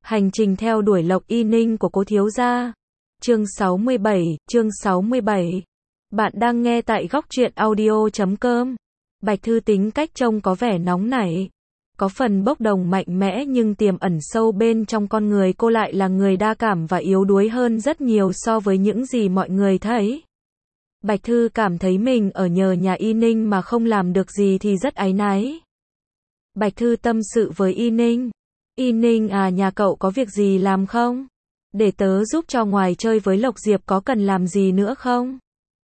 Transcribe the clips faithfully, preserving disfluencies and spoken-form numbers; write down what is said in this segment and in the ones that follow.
Hành trình theo đuổi Lộc Y Ninh của Cố thiếu gia. Chương sáu mươi bảy, chương sáu mươi bảy. Bạn đang nghe tại góc truyện audio chấm com. Bạch Thư tính cách trông có vẻ nóng nảy, có phần bốc đồng mạnh mẽ, nhưng tiềm ẩn sâu bên trong con người cô lại là người đa cảm và yếu đuối hơn rất nhiều so với những gì mọi người thấy. Bạch Thư cảm thấy mình ở nhờ nhà Y Ninh mà không làm được gì thì rất áy náy. Bạch Thư tâm sự với Y Ninh. Y Ninh à, nhà cậu có việc gì làm không? Để tớ giúp cho, ngoài chơi với Lộc Diệp có cần làm gì nữa không?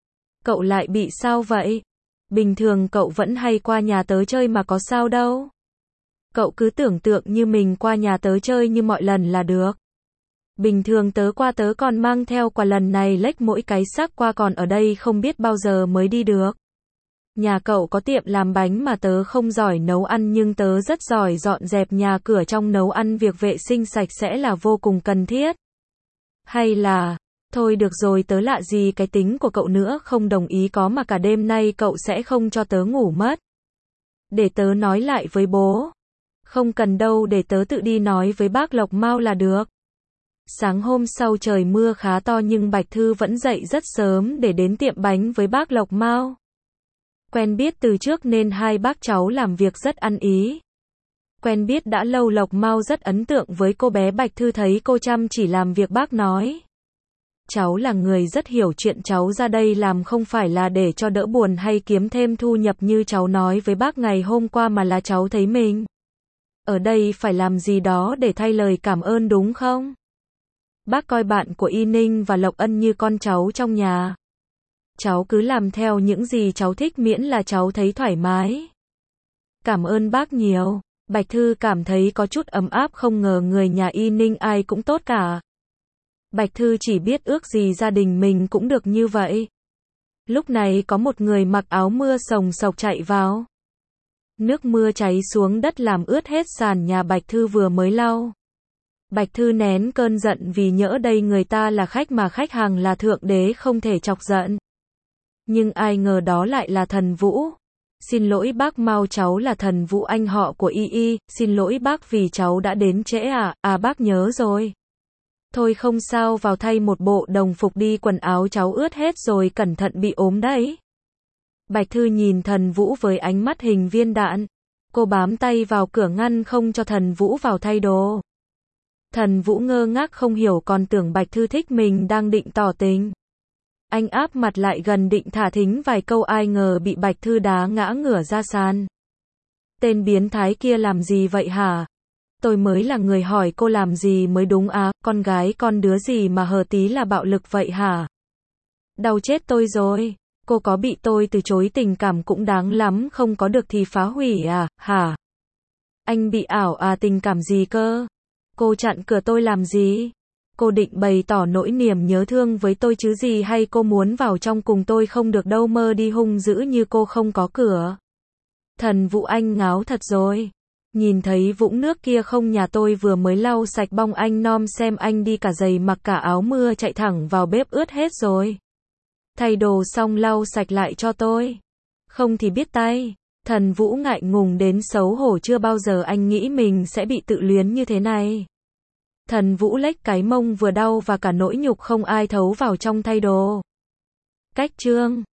Cậu lại bị sao vậy? Bình thường cậu vẫn hay qua nhà tớ chơi mà có sao đâu. Cậu cứ tưởng tượng như mình qua nhà tớ chơi như mọi lần là được. Bình thường tớ qua tớ còn mang theo quà, lần này lếch mỗi cái xác qua, còn ở đây không biết bao giờ mới đi được. Nhà cậu có tiệm làm bánh mà tớ không giỏi nấu ăn, nhưng tớ rất giỏi dọn dẹp nhà cửa trong nấu ăn, việc vệ sinh sạch sẽ là vô cùng cần thiết. Hay là, thôi được rồi, tớ lạ gì cái tính của cậu nữa, không đồng ý có mà cả đêm nay cậu sẽ không cho tớ ngủ mất. Để tớ nói lại với bố. Không cần đâu, để tớ tự đi nói với bác Lộc mau là được. Sáng hôm sau trời mưa khá to nhưng Bạch Thư vẫn dậy rất sớm để đến tiệm bánh với bác Lộc Mao. Quen biết từ trước nên hai bác cháu làm việc rất ăn ý. Quen biết đã lâu, Lộc Mao rất ấn tượng với cô bé Bạch Thư, thấy cô chăm chỉ làm việc bác nói. Cháu là người rất hiểu chuyện, cháu ra đây làm không phải là để cho đỡ buồn hay kiếm thêm thu nhập như cháu nói với bác ngày hôm qua, mà là cháu thấy mình ở đây phải làm gì đó để thay lời cảm ơn, đúng không? Bác coi bạn của Y Ninh và Lộc Ân như con cháu trong nhà. Cháu cứ làm theo những gì cháu thích, miễn là cháu thấy thoải mái. Cảm ơn bác nhiều. Bạch Thư cảm thấy có chút ấm áp, không ngờ người nhà Y Ninh ai cũng tốt cả. Bạch Thư chỉ biết ước gì gia đình mình cũng được như vậy. Lúc này có một người mặc áo mưa sồng sộc chạy vào. Nước mưa cháy xuống đất làm ướt hết sàn nhà Bạch Thư vừa mới lau. Bạch Thư nén cơn giận vì nhỡ đây người ta là khách mà khách hàng là thượng đế, không thể chọc giận. Nhưng ai ngờ đó lại là Thần Vũ. Xin lỗi bác Mao, cháu là Thần Vũ, anh họ của Y Y, xin lỗi bác vì cháu đã đến trễ à, à bác nhớ rồi. Thôi không sao, vào thay một bộ đồng phục đi, quần áo cháu ướt hết rồi, cẩn thận bị ốm đấy. Bạch Thư nhìn Thần Vũ với ánh mắt hình viên đạn. Cô bám tay vào cửa ngăn không cho Thần Vũ vào thay đồ. Thần Vũ ngơ ngác không hiểu, còn tưởng Bạch Thư thích mình đang định tỏ tình. Anh áp mặt lại gần định thả thính vài câu, ai ngờ bị Bạch Thư đá ngã ngửa ra sàn. Tên biến thái kia làm gì vậy hả? Tôi mới là người hỏi cô làm gì mới đúng à, con gái con đứa gì mà hờ tí là bạo lực vậy hả? Đau chết tôi rồi. Cô có bị tôi từ chối tình cảm cũng đáng lắm, không có được thì phá hủy à, hả? Anh bị ảo à, tình cảm gì cơ? Cô chặn cửa tôi làm gì? Cô định bày tỏ nỗi niềm nhớ thương với tôi chứ gì, hay cô muốn vào trong cùng tôi? Không được đâu, mơ đi, hung dữ như cô không có cửa. Thần Vũ, anh ngáo thật rồi. Nhìn thấy vũng nước kia không, nhà tôi vừa mới lau sạch bong, anh nom xem, anh đi cả giày mặc cả áo mưa chạy thẳng vào bếp, ướt hết rồi. Thay đồ xong lau sạch lại cho tôi. Không thì biết tay. Thần Vũ ngại ngùng đến xấu hổ, chưa bao giờ anh nghĩ mình sẽ bị tự luyến như thế này. Thần Vũ lếch cái mông vừa đau và cả nỗi nhục không ai thấu vào trong thay đồ. Cách chương